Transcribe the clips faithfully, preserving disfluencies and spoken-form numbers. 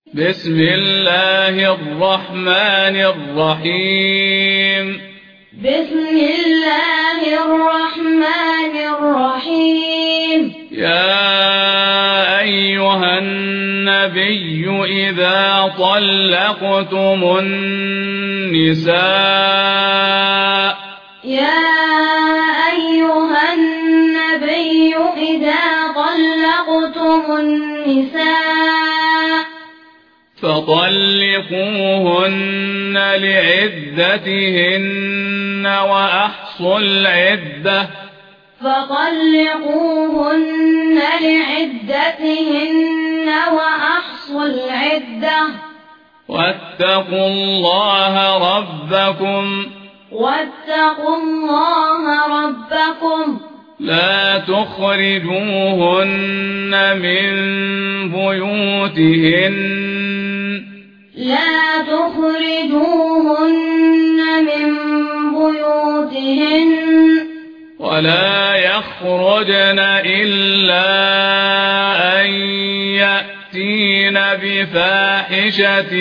بسم الله الرحمن الرحيم. بسم الله الرحمن الرحيم. يا أيها النبي إذا طلقتم النساء يا أيها النبي إذا طلقتم النساء فطلقوهن لعدتهن وأحصوا العدة فطلقوهن لعدتهن وأحصوا العدة واتقوا الله ربكم واتقوا الله ربكم لا تخرجوهن من بيوتهن لا تخرجوهن من بيوتهن ولا يخرجن إلا أن يأتين بفاحشة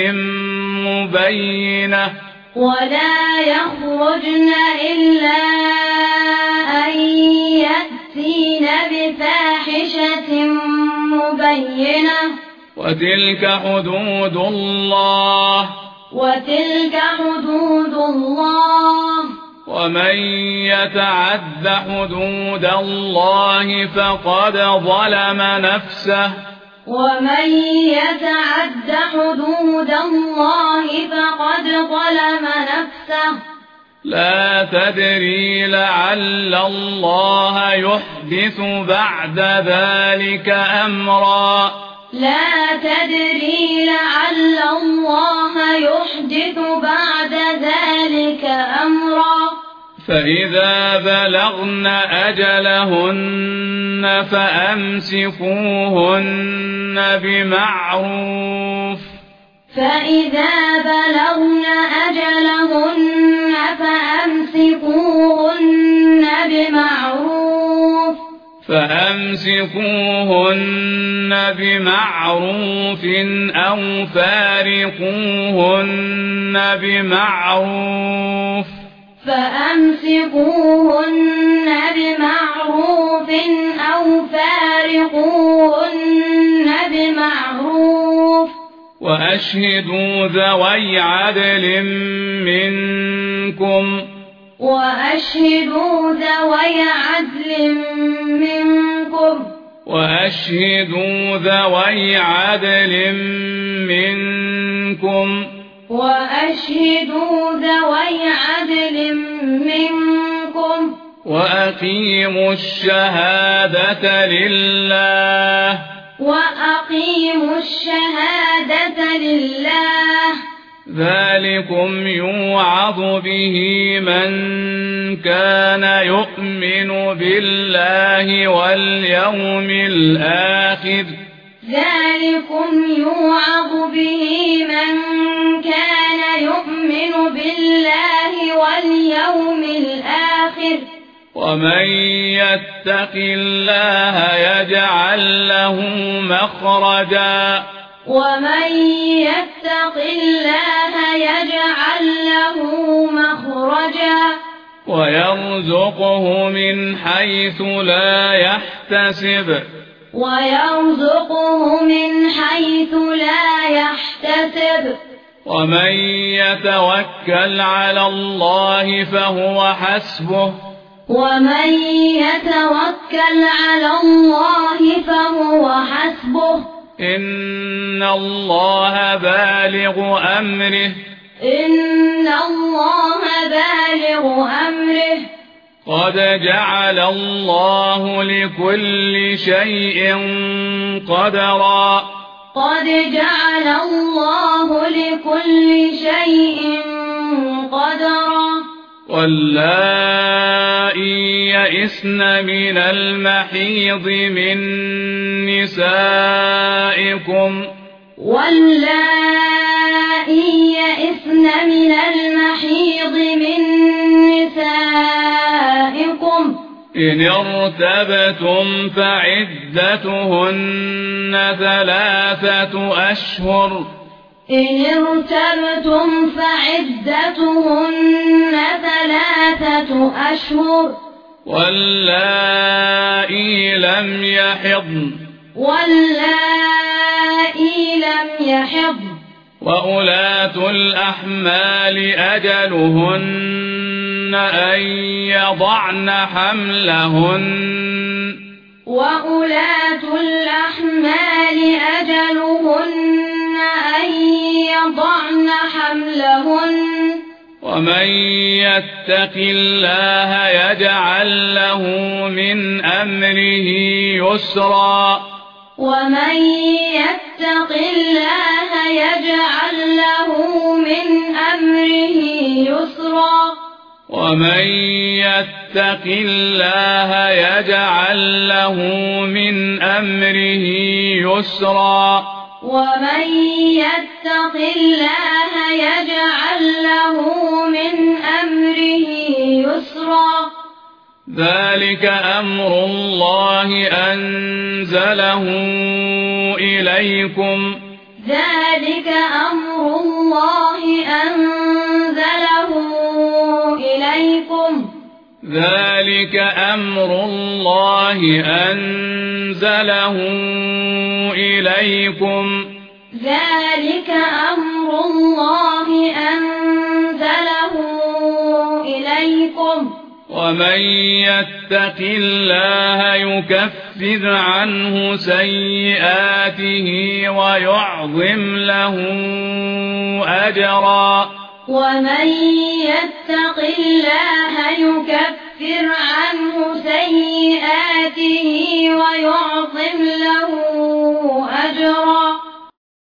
مبينة ولا يخرجن إلا أن يأتين بفاحشة مبينة وتلك حدود الله وتلك حدود الله ومن يتعد حدود الله فقد ظلم نفسه ومن يتعد حدود الله فقد ظلم نفسه لا تدري لعل الله يحدث بعد ذلك أمرا لا تدري لعل الله يحدث بعد ذلك أمرا فإذا بلغن أجلهن فأمسكوهن بمعروف فإذا بلغن أجلهن فأمسكوهن بمعروف فأمسكوهن بمعروف أو فارقوهن بمعروف فأمسكوهن بمعروف أو فارقوهن بمعروف وأشهدوا ذوي عدل منكم وأشهدوا ذوي عدل منكم وأشهدوا ذوي عدل منكم وأشهدوا ذوي عدل منكم وأقيموا الشهادة لله وأقيموا الشهادة لله ذلكم يوعظ به من كان يؤمن بالله واليوم الآخر ذلكم يوعظ به من كان يؤمن بالله واليوم الآخر ومن يتق الله يجعل له مخرجا ومن يتق الله يجعل له مخرجا ويرزقه من حيث لا يحتسب ويرزقه من حيث لا يحتسب ومن يتوكل على الله فهو حسبه ومن يتوكل على الله فهو حسبه إن الله بالغ أمره إن الله بالغ أمره قد جعل الله لكل شيء قدرا قد جعل الله لكل شيء قدرا واللائي يئسن من المحيض من نسائكم واللائي يئسن من المحيض من نسائكم إن إن ارتبتم فعدتهن ثلاثة أشهر إن ارتبتم فعدتهن ثلاثة أشهر واللائي لم يحضن واللائي لم يحضن وأولاة الأحمال أجلهن أن يضعن حملهن وأولاة الأحمال أجلهن أن يضعن حملهن ومن يتق الله يجعل له من أمره يسرا ومن يتق الله يجعل له من أمره يسرا ومن يتق الله يجعل له من أمره يسرا ومن يتق الله يجعل له من أمره يسرا ذلك أمر الله أنزله إليكم ذلك أمر الله أنزله إليكم ذلك أمر الله أنزله إليكم ذلك أمر الله أنزله إليكم ومن يتق الله يكفر عنه سيئاته ويعظم له أجرا ومن يتق الله يكفر عنه سيئاته ويعظم له أجرا